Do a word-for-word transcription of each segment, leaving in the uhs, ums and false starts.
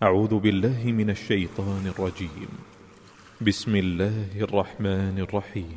أعوذ بالله من الشيطان الرجيم. بسم الله الرحمن الرحيم.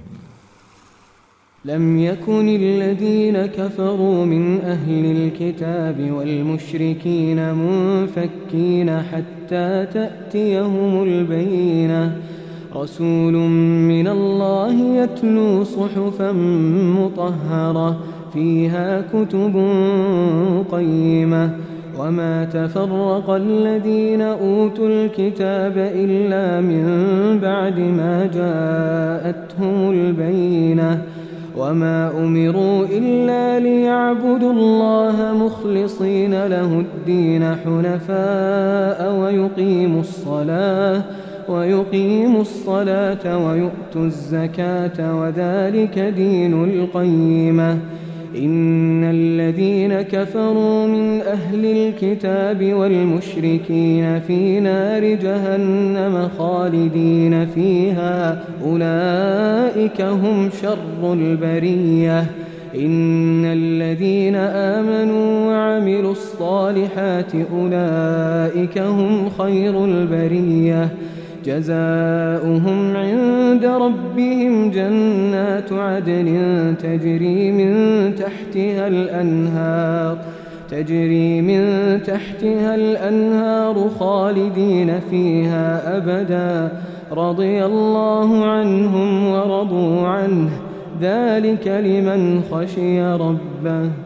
لم يكن الذين كفروا من أهل الكتاب والمشركين منفكين حتى تأتيهم البينة، رسول من الله يتلو صحفا مطهرة فيها كتب قيمة، وما تفرق الذين أوتوا الكتاب إلا من بعد ما جاءتهم البينة، وما أمروا إلا ليعبدوا الله مخلصين له الدين حنفاء ويقيموا الصلاة ويقيموا الصلاة ويؤتوا الزكاة وذلك دين القيمة. إن الذين كفروا من أهل الكتاب والمشركين في نار جهنم خالدين فيها، أولئك هم شر البرية. إن الذين آمنوا وعملوا الصالحات أولئك هم خير البرية، جزاؤهم عند ربهم جنات عدن تجري من تحتها الأنهار تجري من تحتها الأنهار خالدين فيها أبدا، رضي الله عنهم ورضوا عنه، ذلك لمن خشي ربه.